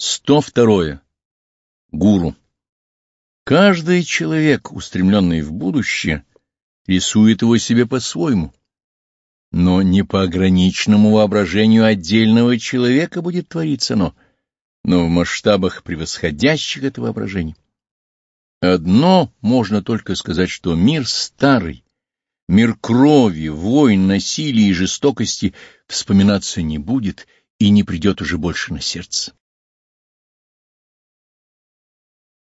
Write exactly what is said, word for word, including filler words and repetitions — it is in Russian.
сто второе. Гуру. Каждый человек, устремленный в будущее, рисует его себе по-своему, но не по ограниченному воображению отдельного человека будет твориться оно, но в масштабах превосходящих это воображение. Одно можно только сказать, что мир старый, мир крови, войн, насилия и жестокости вспоминаться не будет и не придет уже больше на сердце.